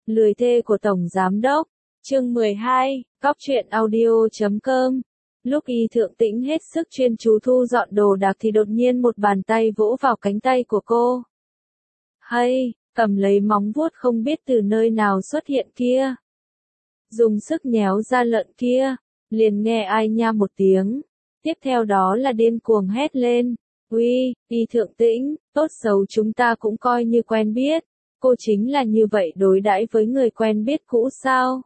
Lười thê của Tổng Giám Đốc. Chương 12, Cóc truyện audio.com. Lúc Y Thượng Tĩnh hết sức chuyên chú thu dọn đồ đạc thì đột nhiên một bàn tay vỗ vào cánh tay của cô. Hay, cầm lấy móng vuốt không biết từ nơi nào xuất hiện kia. Dùng sức nhéo da lợn kia, liền nghe ai nha một tiếng. Tiếp theo đó là điên cuồng hét lên. Uy, Y Thượng Tĩnh, tốt xấu chúng ta cũng coi như quen biết. Cô chính là như vậy đối đãi với người quen biết cũ sao?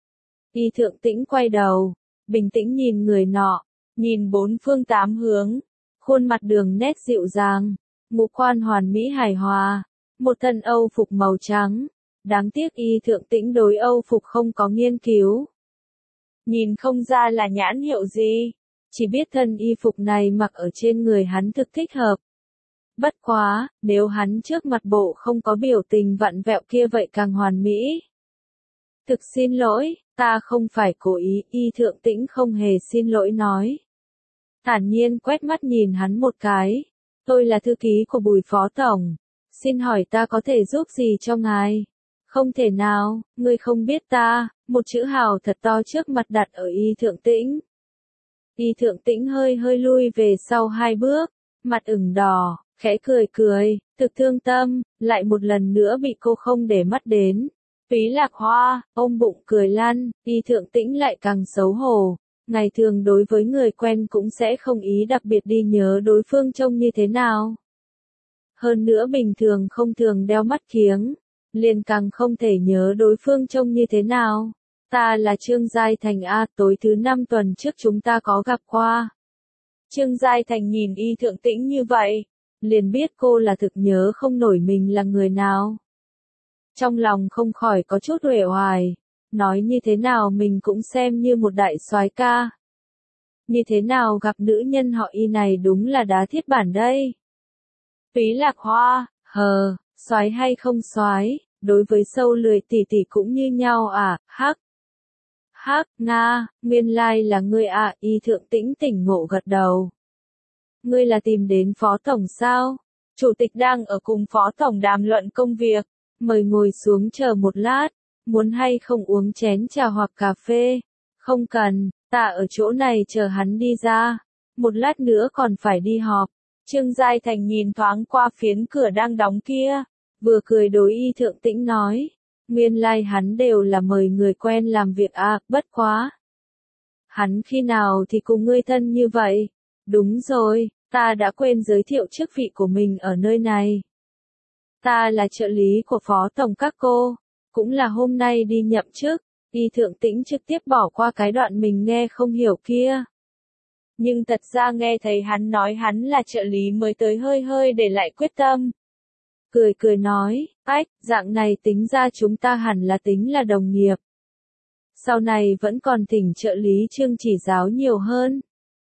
Y Thượng Tĩnh quay đầu, bình tĩnh nhìn người nọ, nhìn bốn phương tám hướng, khuôn mặt đường nét dịu dàng, ngũ quan hoàn mỹ hài hòa, một thân Âu phục màu trắng. Đáng tiếc Y Thượng Tĩnh đối Âu phục không có nghiên cứu. Nhìn không ra là nhãn hiệu gì, chỉ biết thân y phục này mặc ở trên người hắn thực thích hợp. Bất quá, nếu hắn trước mặt bộ không có biểu tình vặn vẹo kia vậy càng hoàn mỹ. Thực xin lỗi, ta không phải cố ý, Y Thượng Tĩnh không hề xin lỗi nói. Thản nhiên quét mắt nhìn hắn một cái. Tôi là thư ký của Bùi Phó Tổng. Xin hỏi ta có thể giúp gì cho ngài? Không thể nào, ngươi không biết ta, một chữ hào thật to trước mặt đặt ở Y Thượng Tĩnh. Y Thượng Tĩnh hơi lui về sau 2 bước, mặt ửng đỏ, khẽ cười, thực thương tâm, lại một lần nữa bị cô không để mắt đến. Phí Lạc Hoa, ôm bụng cười lăn, Y Thượng Tĩnh lại càng xấu hổ. Ngày thường đối với người quen cũng sẽ không ý đặc biệt đi nhớ đối phương trông như thế nào. Hơn nữa bình thường không thường đeo mắt kiếng, liền càng không thể nhớ đối phương trông như thế nào. Ta là Trương Giai Thành a, tối thứ 5 tuần trước chúng ta có gặp qua. Trương Giai Thành nhìn Y Thượng Tĩnh như vậy, liền biết cô là thực nhớ không nổi mình là người nào. Trong lòng không khỏi có chút uể oải, nói như thế nào mình cũng xem như một đại soái ca. Như thế nào gặp nữ nhân họ Y này đúng là đá thiết bản đây. Phí Lạc Hoa, soái hay không soái, đối với sâu lười tỷ tỷ cũng như nhau à, hắc. Nga, nguyên lai là ngươi à, Y Thượng Tĩnh tỉnh ngộ gật đầu. Ngươi là tìm đến Phó Tổng sao? Chủ tịch đang ở cùng Phó Tổng đàm luận công việc, mời ngồi xuống chờ một lát, muốn hay không uống chén trà hoặc cà phê? Không cần, ta ở chỗ này chờ hắn đi ra, một lát nữa còn phải đi họp. Trương Giai Thành nhìn thoáng qua phiến cửa đang đóng kia, vừa cười đối Y Thượng Tĩnh nói. Nguyên lai hắn đều là mời người quen làm việc à, bất quá. Hắn khi nào thì cùng ngươi thân như vậy? Đúng rồi, ta đã quên giới thiệu chức vị của mình ở nơi này. Ta là trợ lý của Phó Tổng các cô, cũng là hôm nay đi nhậm chức. Y Thượng Tĩnh trực tiếp bỏ qua cái đoạn mình nghe không hiểu kia. Nhưng thật ra nghe thấy hắn nói hắn là trợ lý mới tới hơi để lại quyết tâm. Cười nói, dạng này tính ra chúng ta hẳn là tính là đồng nghiệp. Sau này vẫn còn thỉnh trợ lý Trương chỉ giáo nhiều hơn.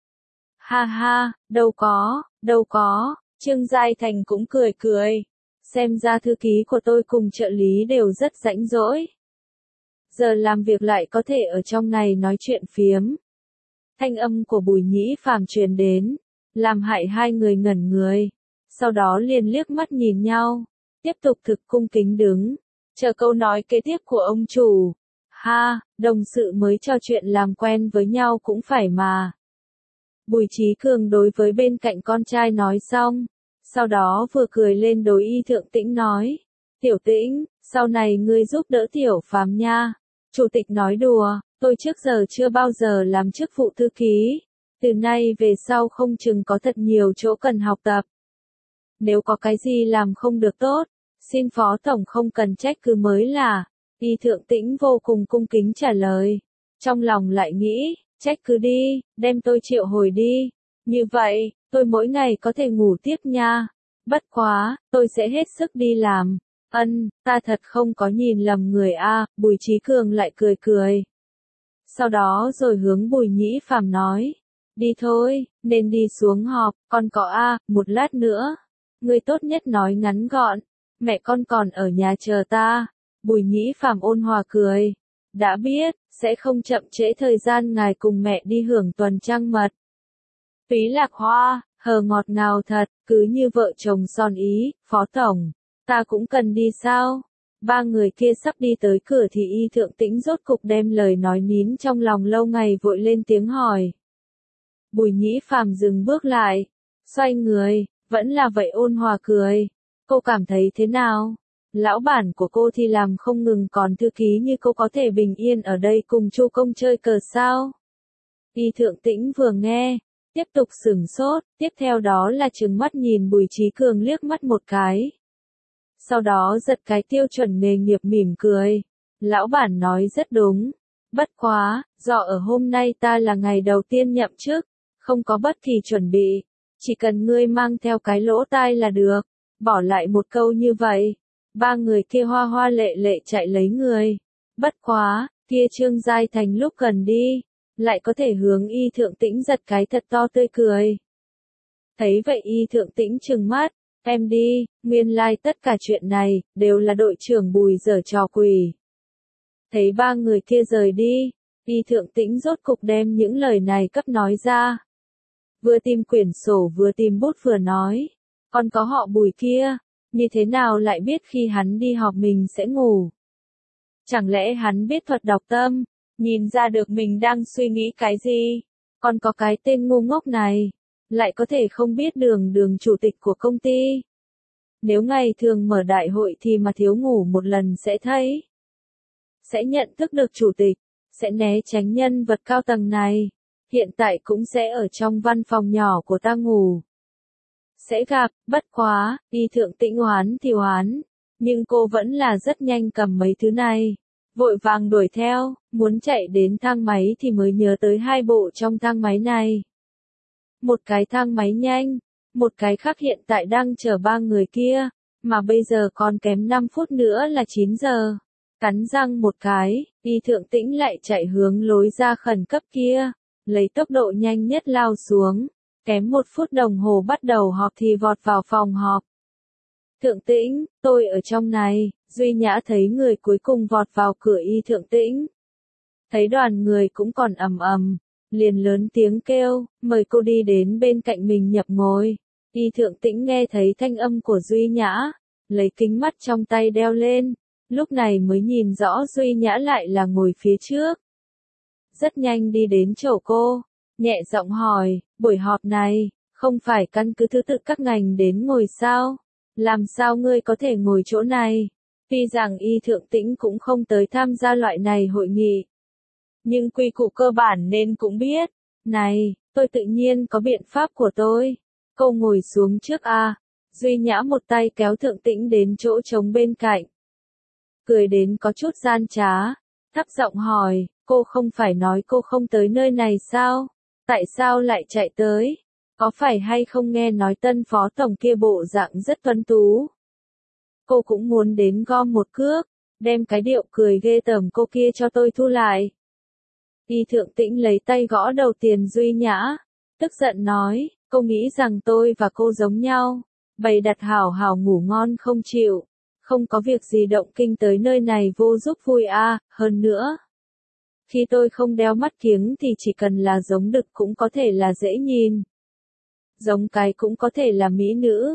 Ha, đâu có, Trương Giai Thành cũng cười. Xem ra thư ký của tôi cùng trợ lý đều rất rãnh rỗi. Giờ làm việc lại có thể ở trong này nói chuyện phiếm. Thanh âm của Bùi Nhĩ Phàm truyền đến, làm hại hai người ngẩn người. Sau đó liền liếc mắt nhìn nhau, tiếp tục thực cung kính đứng, chờ câu nói kế tiếp của ông chủ. Đồng sự mới trò chuyện làm quen với nhau cũng phải mà. Bùi Chí Cường đối với bên cạnh con trai nói xong, sau đó vừa cười lên đối Y Thượng Tĩnh nói. Tiểu Tĩnh, sau này ngươi giúp đỡ Tiểu Phàm nha. Chủ tịch nói đùa, tôi trước giờ chưa bao giờ làm chức vụ thư ký. Từ nay về sau không chừng có thật nhiều chỗ cần học tập. Nếu có cái gì làm không được tốt, xin Phó Tổng không cần trách cứ mới là. Y Thượng Tĩnh vô cùng cung kính trả lời. Trong lòng lại nghĩ, trách cứ đi, đem tôi triệu hồi đi. Như vậy, tôi mỗi ngày có thể ngủ tiếp nha. Bất quá, tôi sẽ hết sức đi làm. Ta thật không có nhìn lầm người a. Bùi Chí Cường lại cười. Sau đó rồi hướng Bùi Nhĩ Phàm nói. Đi thôi, nên đi xuống họp, còn có một lát nữa. Ngươi tốt nhất nói ngắn gọn, mẹ con còn ở nhà chờ ta. Bùi Nhĩ Phàm ôn hòa cười. Đã biết, sẽ không chậm trễ thời gian ngài cùng mẹ đi hưởng tuần trăng mật. Phí Lạc Hoa, ngọt ngào thật, cứ như vợ chồng son ý. Phó Tổng, ta cũng cần đi sao? Ba người kia sắp đi tới cửa thì Y Thượng Tĩnh rốt cục đem lời nói nín trong lòng lâu ngày vội lên tiếng hỏi. Bùi Nhĩ Phàm dừng bước lại, xoay người, vẫn là vậy ôn hòa cười. Cô cảm thấy thế nào? Lão bản của cô thì làm không ngừng, còn thư ký như cô có thể bình yên ở đây cùng Chu Công chơi cờ sao? Y Thượng Tĩnh vừa nghe, tiếp tục sửng sốt, tiếp theo đó là trừng mắt nhìn Bùi Chí Cường liếc mắt một cái. Sau đó giật cái tiêu chuẩn nghề nghiệp mỉm cười. Lão bản nói rất đúng. Bất quá, do ở hôm nay ta là ngày đầu tiên nhậm chức, không có bất kỳ chuẩn bị. Chỉ cần ngươi mang theo cái lỗ tai là được. Bỏ lại một câu như vậy. Ba người kia hoa hoa lệ lệ chạy lấy người. Bất quá, kia Trương Giai Thành lúc gần đi, lại có thể hướng Y Thượng Tĩnh giật cái thật to tươi cười. Thấy vậy Y Thượng Tĩnh trừng mắt. Em đi, nguyên lai tất cả chuyện này, đều là đội trưởng Bùi giở trò quỷ. Thấy ba người kia rời đi, Y Thượng Tĩnh rốt cục đem những lời này cấp nói ra. Vừa tìm quyển sổ vừa tìm bút vừa nói, còn có họ Bùi kia, như thế nào lại biết khi hắn đi họp mình sẽ ngủ. Chẳng lẽ hắn biết thuật đọc tâm, nhìn ra được mình đang suy nghĩ cái gì, còn có cái tên ngu ngốc này. Lại có thể không biết đường chủ tịch của công ty. Nếu ngày thường mở đại hội thì mà thiếu ngủ một lần sẽ thấy. Sẽ nhận thức được chủ tịch, sẽ né tránh nhân vật cao tầng này. Hiện tại cũng sẽ ở trong văn phòng nhỏ của ta ngủ. Sẽ gặp, bất quá, Y Thượng Tĩnh hoán thì hoán. Nhưng cô vẫn là rất nhanh cầm mấy thứ này. Vội vàng đuổi theo, muốn chạy đến thang máy thì mới nhớ tới hai bộ trong thang máy này. Một cái thang máy nhanh, một cái khác hiện tại đang chờ ba người kia, mà bây giờ còn kém 5 phút nữa là 9 giờ. Cắn răng một cái, Y Thượng Tĩnh lại chạy hướng lối ra khẩn cấp kia, lấy tốc độ nhanh nhất lao xuống, kém 1 phút đồng hồ bắt đầu họp thì vọt vào phòng họp. Thượng Tĩnh, tôi ở trong này, Duy Nhã thấy người cuối cùng vọt vào cửa Y Thượng Tĩnh. Thấy đoàn người cũng còn ầm ầm. Liền lớn tiếng kêu, mời cô đi đến bên cạnh mình nhập ngồi. Y Thượng Tĩnh nghe thấy thanh âm của Duy Nhã, lấy kính mắt trong tay đeo lên, lúc này mới nhìn rõ Duy Nhã lại là ngồi phía trước. Rất nhanh đi đến chỗ cô, nhẹ giọng hỏi, buổi họp này, không phải căn cứ thứ tự các ngành đến ngồi sao? Làm sao ngươi có thể ngồi chỗ này? Tuy rằng Y Thượng Tĩnh cũng không tới tham gia loại này hội nghị. Nhưng quy củ cơ bản nên cũng biết. Này, tôi tự nhiên có biện pháp của tôi. Cô ngồi xuống trước a. Duy Nhã một tay kéo Thượng Tĩnh đến chỗ trống bên cạnh. Cười đến có chút gian trá. Thấp giọng hỏi, cô không phải nói cô không tới nơi này sao? Tại sao lại chạy tới? Có phải hay không nghe nói tân phó tổng kia bộ dạng rất tuấn tú? Cô cũng muốn đến gom một cước, đem cái điệu cười ghê tởm cô kia cho tôi thu lại. Y Thượng Tĩnh lấy tay gõ đầu Tiền Duy Nhã, tức giận nói, cô nghĩ rằng tôi và cô giống nhau, bày đặt hảo hảo ngủ ngon không chịu, không có việc gì động kinh tới nơi này vô giúp vui a. Hơn nữa. Khi tôi không đeo mắt kiếng thì chỉ cần là giống đực cũng có thể là dễ nhìn. Giống cái cũng có thể là mỹ nữ.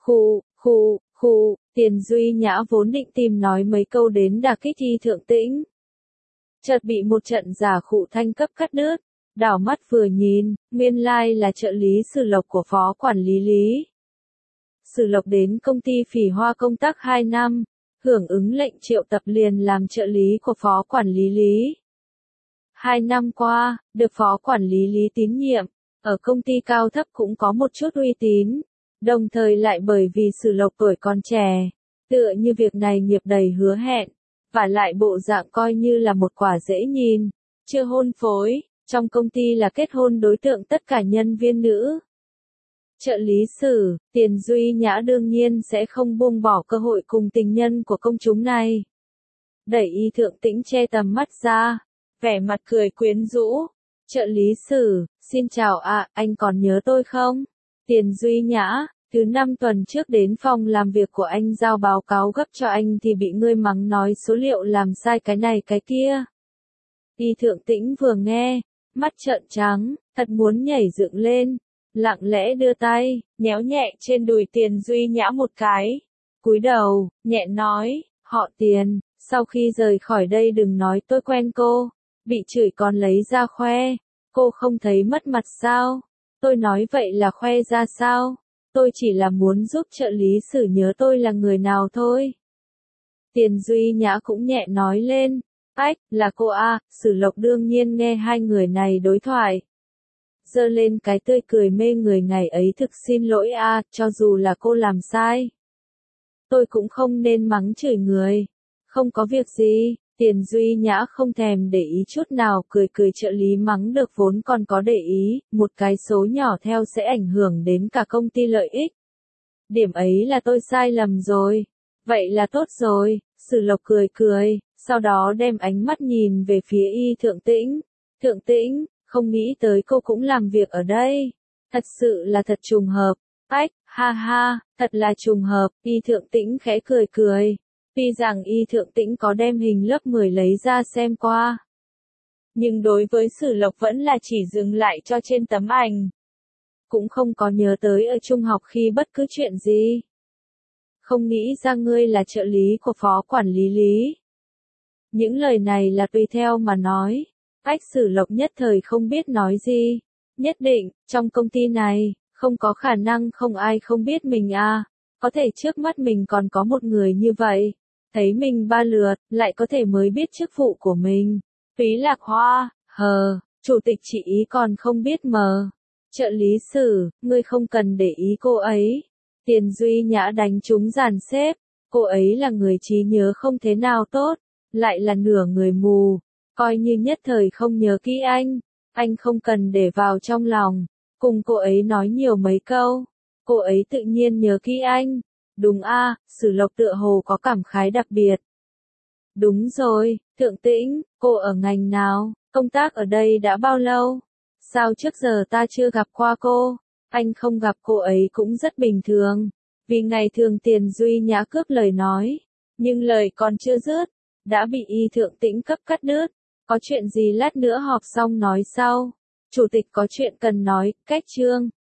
Khu, Tiền Duy Nhã vốn định tìm nói mấy câu đến đả kích Y Thượng Tĩnh. Chợt bị một trận giả khụ thanh cấp cắt đứt, đảo mắt vừa nhìn, nguyên lai là trợ lý Sử Lộc của phó quản lý Lý. Sử Lộc đến công ty Phỉ Hoa công tác 2 năm, hưởng ứng lệnh triệu tập liền làm trợ lý của phó quản lý Lý. 2 năm qua, được phó quản lý Lý tín nhiệm, ở công ty cao thấp cũng có một chút uy tín, đồng thời lại bởi vì Sử Lộc tuổi còn trẻ, tựa như việc này nghiệp đầy hứa hẹn. Và lại bộ dạng coi như là một quả dễ nhìn, chưa hôn phối, trong công ty là kết hôn đối tượng tất cả nhân viên nữ. Trợ lý Sử, Tiền Duy Nhã đương nhiên sẽ không buông bỏ cơ hội cùng tình nhân của công chúng này. Đẩy Y Thượng Tĩnh che tầm mắt ra, vẻ mặt cười quyến rũ. Trợ lý Sử, xin chào ạ, anh còn nhớ tôi không? Tiền Duy Nhã. Thứ 5 tuần trước đến phòng làm việc của anh giao báo cáo gấp cho anh thì bị ngươi mắng nói số liệu làm sai cái này cái kia. Y Thượng Tĩnh vừa nghe, mắt trợn trắng, thật muốn nhảy dựng lên, lặng lẽ đưa tay, nhéo nhẹ trên đùi Tiền Duy Nhã một cái. Cúi đầu, nhẹ nói, Họ Tiền, sau khi rời khỏi đây đừng nói tôi quen cô. Bị chửi còn lấy ra khoe. Cô không thấy mất mặt sao? Tôi nói vậy là khoe ra sao? Tôi chỉ là muốn giúp trợ lý Sử nhớ tôi là người nào thôi. Tiền Duy Nhã cũng nhẹ nói lên. Ách, là cô à, Sử Lộc đương nhiên nghe hai người này đối thoại. Giơ lên cái tươi cười mê người ngày ấy, thực xin lỗi à, cho dù là cô làm sai. Tôi cũng không nên mắng chửi người. Không có việc gì, Tiền Duy Nhã không thèm để ý chút nào, cười cười, trợ lý mắng được vốn còn có để ý, một cái số nhỏ theo sẽ ảnh hưởng đến cả công ty lợi ích. Điểm ấy là tôi sai lầm rồi. Vậy là tốt rồi, Sử Lộc cười cười, sau đó đem ánh mắt nhìn về phía Y Thượng Tĩnh. Thượng Tĩnh, không nghĩ tới cô cũng làm việc ở đây. Thật sự là thật trùng hợp. Ách, ha ha, thật là trùng hợp, Y Thượng Tĩnh khẽ cười cười. Tuy rằng Y Thượng Tĩnh có đem hình lớp 10 lấy ra xem qua. Nhưng đối với Sử Lộc vẫn là chỉ dừng lại cho trên tấm ảnh. Cũng không có nhớ tới ở trung học khi bất cứ chuyện gì. Không nghĩ ra ngươi là trợ lý của phó quản lý Lý. Những lời này là tùy theo mà nói. Ách, Sử Lộc nhất thời không biết nói gì. Nhất định, trong công ty này, không có khả năng không ai không biết mình à. Có thể trước mắt mình còn có một người như vậy. Thấy mình ba lượt, lại có thể mới biết chức vụ của mình. Phí Lạc Hoa, chủ tịch chị ý còn không biết mờ. Trợ lý Sử, ngươi không cần để ý cô ấy. Tiền Duy Nhã đánh trúng dàn xếp. Cô ấy là người trí nhớ không thế nào tốt, lại là nửa người mù. Coi như nhất thời không nhớ kỹ anh không cần để vào trong lòng. Cùng cô ấy nói nhiều mấy câu, cô ấy tự nhiên nhớ kỹ anh. Đúng a, Sử Lộc tựa hồ có cảm khái đặc biệt. Đúng rồi, Thượng Tĩnh, cô ở ngành nào, công tác ở đây đã bao lâu? Sao trước giờ ta chưa gặp qua cô? Anh không gặp cô ấy cũng rất bình thường. Vì ngày thường Tiền Duy Nhã cướp lời nói. Nhưng lời còn chưa dứt, đã bị Y Thượng Tĩnh cấp cắt đứt. Có chuyện gì lát nữa họp xong nói sau. Chủ tịch có chuyện cần nói, cách chương.